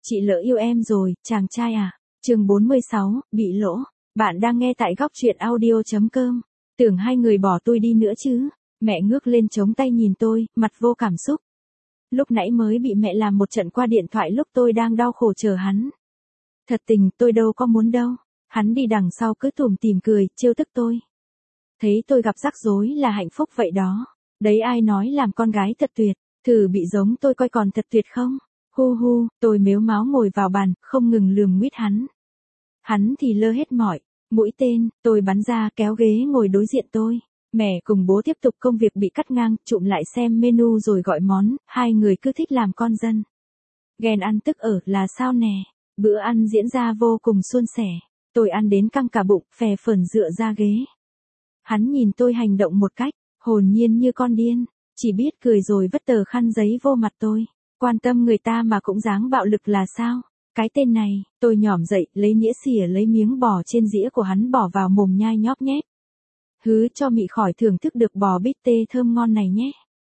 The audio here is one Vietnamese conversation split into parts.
Chị lỡ yêu em rồi, chàng trai à. Chương 46, bị lỗ. Bạn đang nghe tại góc truyện audio.com. Tưởng hai người bỏ tôi đi nữa chứ. Mẹ ngước lên chống tay nhìn tôi, mặt vô cảm xúc. Lúc nãy mới bị mẹ làm một trận qua điện thoại lúc tôi đang đau khổ chờ hắn. Thật tình, tôi đâu có muốn đâu. Hắn đi đằng sau cứ tủm tỉm cười, trêu tức tôi. Thấy tôi gặp rắc rối là hạnh phúc vậy đó. Đấy ai nói làm con gái thật tuyệt, thử bị giống tôi coi còn thật tuyệt không? Hu hu, tôi mếu máo ngồi vào bàn, không ngừng lườm nguýt hắn. Hắn thì lơ hết mọi mũi tên, tôi bắn ra kéo ghế ngồi đối diện tôi. Mẹ cùng bố tiếp tục công việc bị cắt ngang, trụm lại xem menu rồi gọi món, hai người cứ thích làm con dân. Ghen ăn tức ở là sao nè? Bữa ăn diễn ra vô cùng suôn sẻ. Tôi ăn đến căng cả bụng, phè phởn dựa ra ghế. Hắn nhìn tôi hành động một cách hồn nhiên như con điên, chỉ biết cười rồi vứt tờ khăn giấy vô mặt tôi. Quan tâm người ta mà cũng dáng bạo lực là sao? Cái tên này, tôi nhỏm dậy, lấy nĩa xỉa lấy miếng bò trên dĩa của hắn bỏ vào mồm nhai nhóp nhép. Hứ cho mị khỏi thưởng thức được bò bít tê thơm ngon này nhé.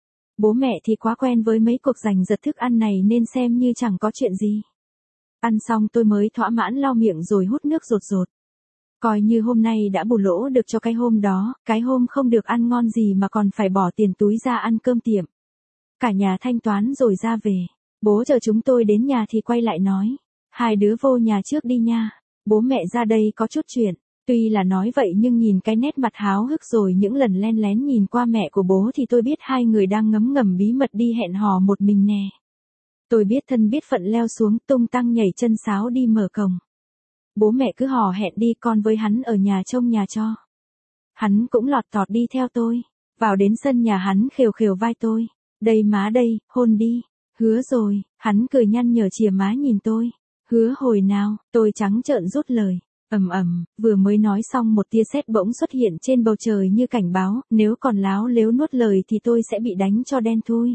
Bố mẹ thì quá quen với mấy cuộc giành giật thức ăn này nên xem như chẳng có chuyện gì. Ăn xong tôi mới thỏa mãn lau miệng rồi hút nước rột rột. Coi như hôm nay đã bù lỗ được cho cái hôm đó, cái hôm không được ăn ngon gì mà còn phải bỏ tiền túi ra ăn cơm tiệm. Cả nhà thanh toán rồi ra về. Bố chờ chúng tôi đến nhà thì quay lại nói. Hai đứa vô nhà trước đi nha. Bố mẹ ra đây có chút chuyện. Tuy là nói vậy nhưng nhìn cái nét mặt háo hức rồi những lần len lén nhìn qua mẹ của bố thì tôi biết hai người đang ngấm ngầm bí mật đi hẹn hò một mình nè. Tôi biết thân biết phận leo xuống tung tăng nhảy chân sáo đi mở cổng. Bố mẹ cứ hò hẹn đi con với hắn ở nhà trông nhà cho. Hắn cũng lọt tọt đi theo tôi. Vào đến sân nhà hắn khều khều vai tôi. Đây má đây, hôn đi. Hứa rồi, hắn cười nhăn nhở chìa má nhìn tôi. Hứa hồi nào, tôi trắng trợn rút lời. Vừa mới nói xong một tia sét bỗng xuất hiện trên bầu trời như cảnh báo, nếu còn láo lếu nuốt lời thì tôi sẽ bị đánh cho đen thui.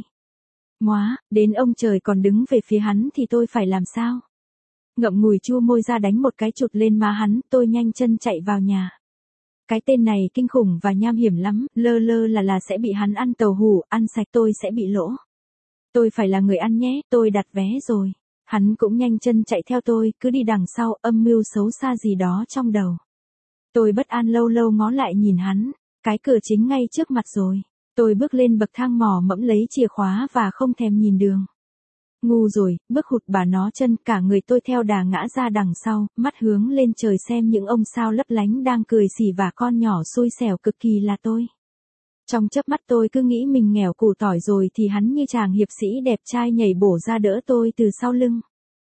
Móa, đến ông trời còn đứng về phía hắn thì tôi phải làm sao? Ngậm ngùi chua môi ra đánh một cái chụt lên má hắn, tôi nhanh chân chạy vào nhà. Cái tên này kinh khủng và nham hiểm lắm, lơ lơ là sẽ bị hắn ăn tàu hủ, ăn sạch tôi sẽ bị lỗ. Tôi phải là người ăn nhé, tôi đặt vé rồi. Hắn cũng nhanh chân chạy theo tôi, cứ đi đằng sau, âm mưu xấu xa gì đó trong đầu. Tôi bất an lâu lâu ngó lại nhìn hắn, cái cửa chính ngay trước mặt rồi. Tôi bước lên bậc thang mò mẫm lấy chìa khóa và không thèm nhìn đường. Ngu rồi, bước hụt bà nó chân, cả người tôi theo đà ngã ra đằng sau, mắt hướng lên trời xem những ông sao lấp lánh đang cười xỉ vả con nhỏ xui xẻo cực kỳ là tôi. Trong chớp mắt tôi cứ nghĩ mình nghèo củ tỏi rồi thì hắn như chàng hiệp sĩ đẹp trai nhảy bổ ra đỡ tôi từ sau lưng.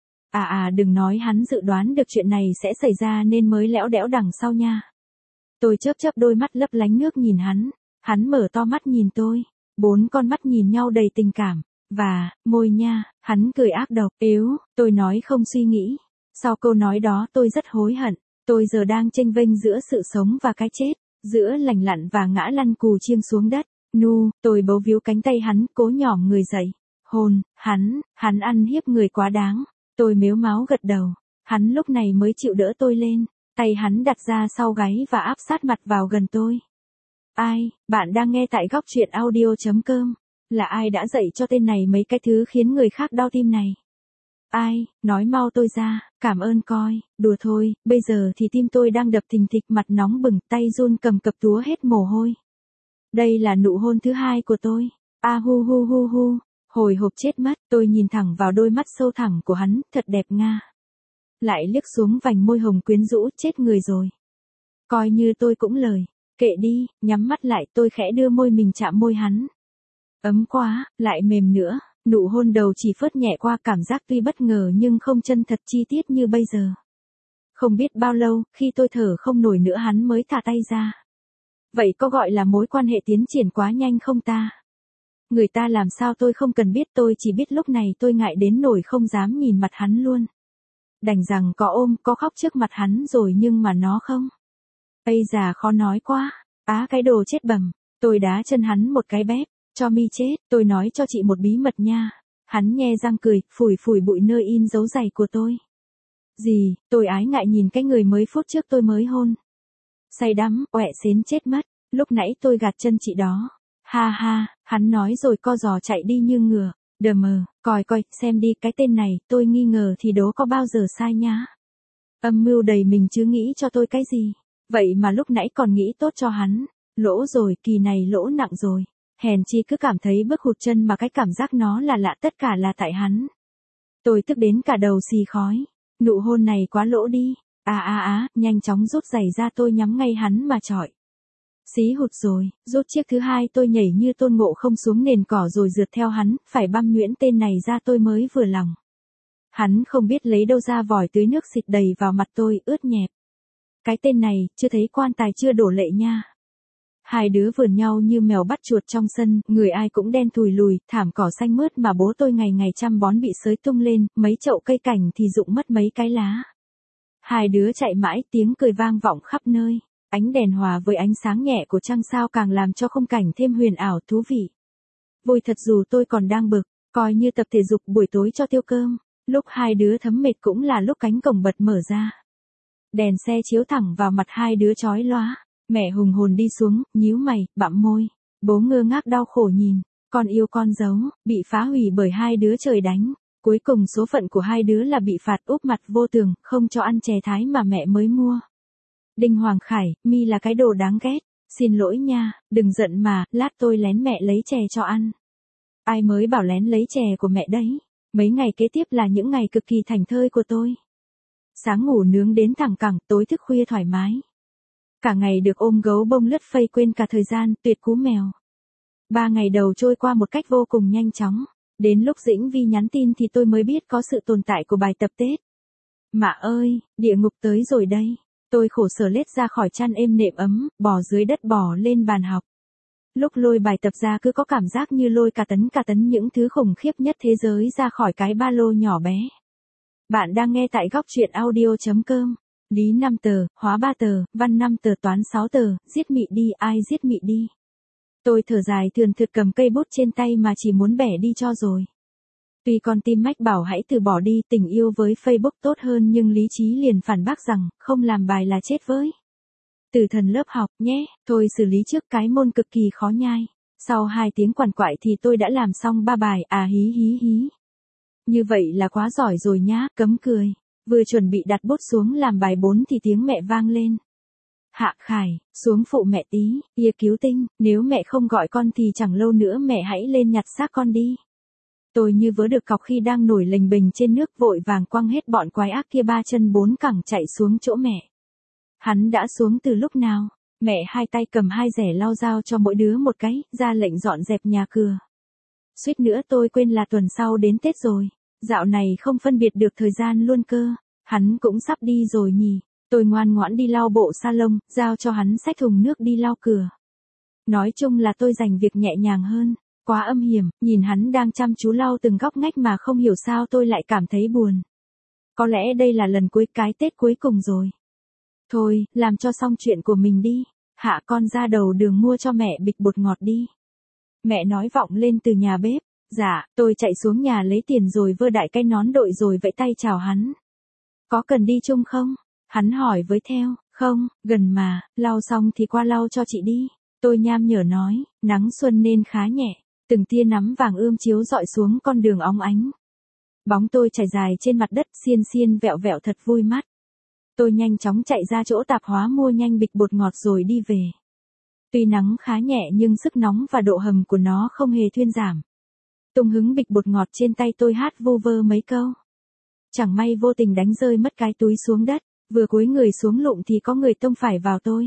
Đừng nói hắn dự đoán được chuyện này sẽ xảy ra nên mới lẽo đẽo đằng sau nha. Tôi chớp chớp đôi mắt lấp lánh nước nhìn hắn mở to mắt nhìn tôi, 4 con mắt nhìn nhau đầy tình cảm, và, môi nha, hắn cười ác độc, tôi nói không suy nghĩ. Sau câu nói đó tôi rất hối hận, tôi giờ đang chênh vênh giữa sự sống và cái chết. Giữa lành lặn và ngã lăn cù chiêng xuống đất, tôi bấu víu cánh tay hắn, cố nhỏm người dậy. Hôn, hắn ăn hiếp người quá đáng. Tôi mếu máo gật đầu. Hắn lúc này mới chịu đỡ tôi lên, tay hắn đặt ra sau gáy và áp sát mặt vào gần tôi. Bạn đang nghe tại góc truyện audio.com. Là ai đã dạy cho tên này mấy cái thứ khiến người khác đau tim này? Nói mau tôi ra, cảm ơn coi, đùa thôi, bây giờ thì tim tôi đang đập thình thịch mặt nóng bừng, tay run cầm cập túa hết mồ hôi. Đây là nụ hôn thứ 2 của tôi. Hu hu hu hu, hồi hộp chết mất, tôi nhìn thẳng vào đôi mắt sâu thẳm của hắn, thật đẹp nga. Lại liếc xuống vành môi hồng quyến rũ, chết người rồi. Coi như tôi cũng lời, kệ đi, nhắm mắt lại tôi khẽ đưa môi mình chạm môi hắn. Ấm quá, lại mềm nữa. Nụ hôn đầu chỉ phớt nhẹ qua, cảm giác tuy bất ngờ nhưng không chân thật chi tiết như bây giờ. Không biết bao lâu, khi tôi thở không nổi nữa hắn mới thả tay ra. Vậy có gọi là mối quan hệ tiến triển quá nhanh không ta? Người ta làm sao tôi không cần biết, tôi chỉ biết lúc này tôi ngại đến nỗi không dám nhìn mặt hắn luôn. Đành rằng có ôm, có khóc trước mặt hắn rồi nhưng mà nó không. Ây già khó nói quá, cái đồ chết bầm, tôi đá chân hắn một cái bép. Cho mi chết, tôi nói cho chị một bí mật nha. Hắn nhe răng cười, phủi phủi bụi nơi in dấu giày của tôi. Gì, tôi ái ngại nhìn cái người mới phút trước tôi mới hôn. Say đắm, ọe xến chết mất, lúc nãy tôi gạt chân chị đó. Ha ha, hắn nói rồi co giò chạy đi như ngựa. Đờ mờ, Coi coi, xem đi, cái tên này, tôi nghi ngờ thì đố có bao giờ sai nhá. Âm mưu đầy mình chứ nghĩ cho tôi cái gì. Vậy mà lúc nãy còn nghĩ tốt cho hắn. Lỗ rồi, kỳ này lỗ nặng rồi. Hèn chi cứ cảm thấy bước hụt chân mà cái cảm giác nó là lạ, tất cả là tại hắn. Tôi tức đến cả đầu xì khói. Nụ hôn này quá lỗ đi. Nhanh chóng rút giày ra, tôi nhắm ngay hắn mà chọi. Xí hụt rồi, rút chiếc thứ hai tôi nhảy như Tôn Ngộ Không xuống nền cỏ rồi rượt theo hắn, phải băm nhuyễn tên này ra tôi mới vừa lòng. Hắn không biết lấy đâu ra vòi tưới nước xịt đầy vào mặt tôi, ướt nhẹp. Cái tên này, chưa thấy quan tài chưa đổ lệ nha. Hai đứa vườn nhau như mèo bắt chuột trong sân, người ai cũng đen thùi lùi, thảm cỏ xanh mướt mà bố tôi ngày ngày chăm bón bị xới tung lên, mấy chậu cây cảnh thì rụng mất mấy cái lá. Hai đứa chạy mãi, tiếng cười vang vọng khắp nơi. Ánh đèn hòa với ánh sáng nhẹ của trăng sao càng làm cho khung cảnh thêm huyền ảo thú vị. Vui thật dù tôi còn đang bực, coi như tập thể dục buổi tối cho tiêu cơm. Lúc hai đứa thấm mệt cũng là lúc cánh cổng bật mở ra. Đèn xe chiếu thẳng vào mặt hai đứa chói lóa. Mẹ hùng hồn đi xuống, nhíu mày, bặm môi. Bố ngơ ngác đau khổ nhìn. Con yêu con giấu, bị phá hủy bởi hai đứa trời đánh. Cuối cùng số phận của hai đứa là bị phạt úp mặt vô tường, không cho ăn chè thái mà mẹ mới mua. Đinh Hoàng Khải, mi là cái đồ đáng ghét. Xin lỗi nha, đừng giận mà, lát tôi lén mẹ lấy chè cho ăn. Ai mới bảo lén lấy chè của mẹ đấy. Mấy ngày kế tiếp là những ngày cực kỳ thảnh thơi của tôi. Sáng ngủ nướng đến thẳng cẳng, tối thức khuya thoải mái. Cả ngày được ôm gấu bông lướt phây quên cả thời gian, tuyệt cú mèo. 3 ngày đầu trôi qua một cách vô cùng nhanh chóng. Đến lúc Dĩnh Vi nhắn tin thì tôi mới biết có sự tồn tại của bài tập Tết. Mạ ơi, địa ngục tới rồi đây. Tôi khổ sở lết ra khỏi chăn êm nệm ấm, bò dưới đất bò lên bàn học. Lúc lôi bài tập ra cứ có cảm giác như lôi cả tấn những thứ khủng khiếp nhất thế giới ra khỏi cái ba lô nhỏ bé. Bạn đang nghe tại góc truyện audio.com. Lý 5 tờ, hóa 3 tờ, văn 5 tờ, toán 6 tờ, giết mị đi, ai giết mị đi. Tôi thở dài thườn thượt cầm cây bút trên tay mà chỉ muốn bẻ đi cho rồi. Tuy con tim mách bảo hãy từ bỏ đi, tình yêu với Facebook tốt hơn nhưng lý trí liền phản bác rằng, không làm bài là chết với. Từ thần lớp học nhé, thôi xử lý trước cái môn cực kỳ khó nhai. Sau 2 tiếng quằn quại thì tôi đã làm xong 3 bài, hí. Như vậy là quá giỏi rồi nhá, cấm cười. Vừa chuẩn bị đặt bút xuống làm bài 4 thì tiếng mẹ vang lên. Hạ Khải, xuống phụ mẹ tí, cứu tinh, nếu mẹ không gọi con thì chẳng lâu nữa mẹ hãy lên nhặt xác con đi. Tôi như vớ được cọc khi đang nổi lềnh bềnh trên nước, vội vàng quăng hết bọn quái ác kia 3 chân 4 cẳng chạy xuống chỗ mẹ. Hắn đã xuống từ lúc nào? Mẹ hai tay cầm 2 rẻ lau dao cho mỗi đứa một cái, ra lệnh dọn dẹp nhà cửa. Suýt nữa tôi quên là tuần sau đến Tết rồi. Dạo này không phân biệt được thời gian luôn cơ. Hắn cũng sắp đi rồi nhỉ. Tôi ngoan ngoãn đi lau bộ salon, giao cho hắn xách thùng nước đi lau cửa. Nói chung là tôi dành việc nhẹ nhàng hơn. Quá âm hiểm, nhìn hắn đang chăm chú lau từng góc ngách mà không hiểu sao tôi lại cảm thấy buồn. Có lẽ đây là lần cuối cái Tết cuối cùng rồi. Thôi, làm cho xong chuyện của mình đi. Hạ con ra đầu đường mua cho mẹ bịch bột ngọt đi. Mẹ nói vọng lên từ nhà bếp. Dạ, tôi chạy xuống nhà lấy tiền rồi vơ đại cái nón đội rồi vẫy tay chào hắn. Có cần đi chung không? Hắn hỏi với theo, không, gần mà, lau xong thì qua lau cho chị đi. Tôi nham nhở nói, nắng xuân nên khá nhẹ, từng tia nắng vàng ươm chiếu dọi xuống con đường óng ánh. Bóng tôi trải dài trên mặt đất xiên vẹo vẹo thật vui mắt. Tôi nhanh chóng chạy ra chỗ tạp hóa mua nhanh bịch bột ngọt rồi đi về. Tuy nắng khá nhẹ nhưng sức nóng và độ hầm của nó không hề thuyên giảm. Tung hứng bịch bột ngọt trên tay tôi hát vu vơ mấy câu. Chẳng may vô tình đánh rơi mất cái túi xuống đất, vừa cúi người xuống lụng thì có người tông phải vào tôi.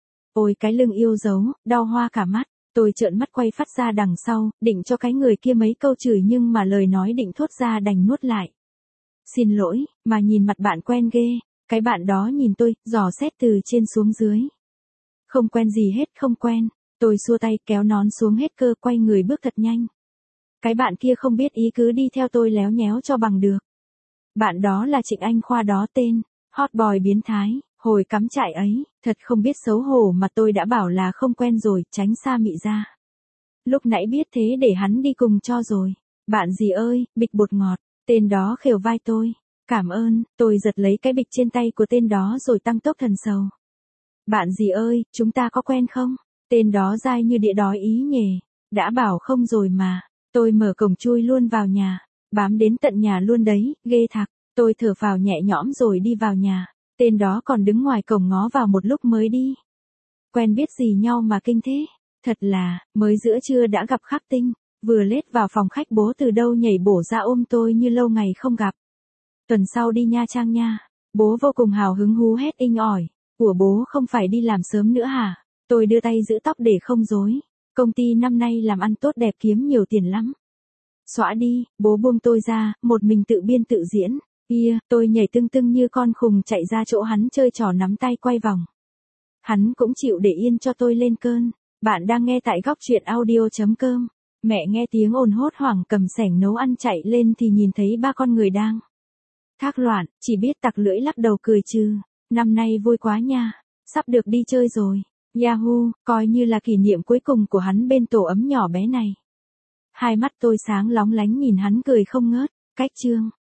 Ôi cái lưng yêu dấu, đau hoa cả mắt, tôi trợn mắt quay phát ra đằng sau, định cho cái người kia mấy câu chửi nhưng mà lời nói định thốt ra đành nuốt lại. Xin lỗi, mà nhìn mặt bạn quen ghê, cái bạn đó nhìn tôi, dò xét từ trên xuống dưới. Không quen gì hết, không quen, tôi xua tay kéo nón xuống hết cơ quay người bước thật nhanh. Cái bạn kia không biết ý cứ đi theo tôi léo nhéo cho bằng được. Bạn đó là Trịnh Anh Khoa đó tên, hot boy biến thái, hồi cắm trại ấy, thật không biết xấu hổ mà tôi đã bảo là không quen rồi, tránh xa mị ra. Lúc nãy biết thế để hắn đi cùng cho rồi. Bạn gì ơi, bịch bột ngọt, tên đó khều vai tôi. Cảm ơn, tôi giật lấy cái bịch trên tay của tên đó rồi tăng tốc thần sầu. Bạn gì ơi, chúng ta có quen không? Tên đó dai như địa đói ý nhề. Đã bảo không rồi mà. Tôi mở cổng chui luôn vào nhà. Bám đến tận nhà luôn đấy, ghê thạc. Tôi thở phào nhẹ nhõm rồi đi vào nhà. Tên đó còn đứng ngoài cổng ngó vào một lúc mới đi. Quen biết gì nhau mà kinh thế. Thật là, mới giữa trưa đã gặp Khắc Tinh. Vừa lết vào phòng khách bố từ đâu nhảy bổ ra ôm tôi như lâu ngày không gặp. Tuần sau đi Nha Trang nha. Bố vô cùng hào hứng hú hét inh ỏi. Của bố không phải đi làm sớm nữa hả? Tôi đưa tay giữ tóc để không rối. Công ty năm nay làm ăn tốt đẹp kiếm nhiều tiền lắm. Xõa đi, bố buông tôi ra, một mình tự biên tự diễn. Tôi nhảy tưng tưng như con khùng chạy ra chỗ hắn chơi trò nắm tay quay vòng. Hắn cũng chịu để yên cho tôi lên cơn. Bạn đang nghe tại góc truyện audio.com. Mẹ nghe tiếng ồn hốt hoảng cầm xẻng nấu ăn chạy lên thì nhìn thấy ba con người đang thác loạn, chỉ biết tặc lưỡi lắc đầu cười trừ. Năm nay vui quá nha, sắp được đi chơi rồi. Yahoo, coi như là kỷ niệm cuối cùng của hắn bên tổ ấm nhỏ bé này. Hai mắt tôi sáng lóng lánh nhìn hắn cười không ngớt. Cách chương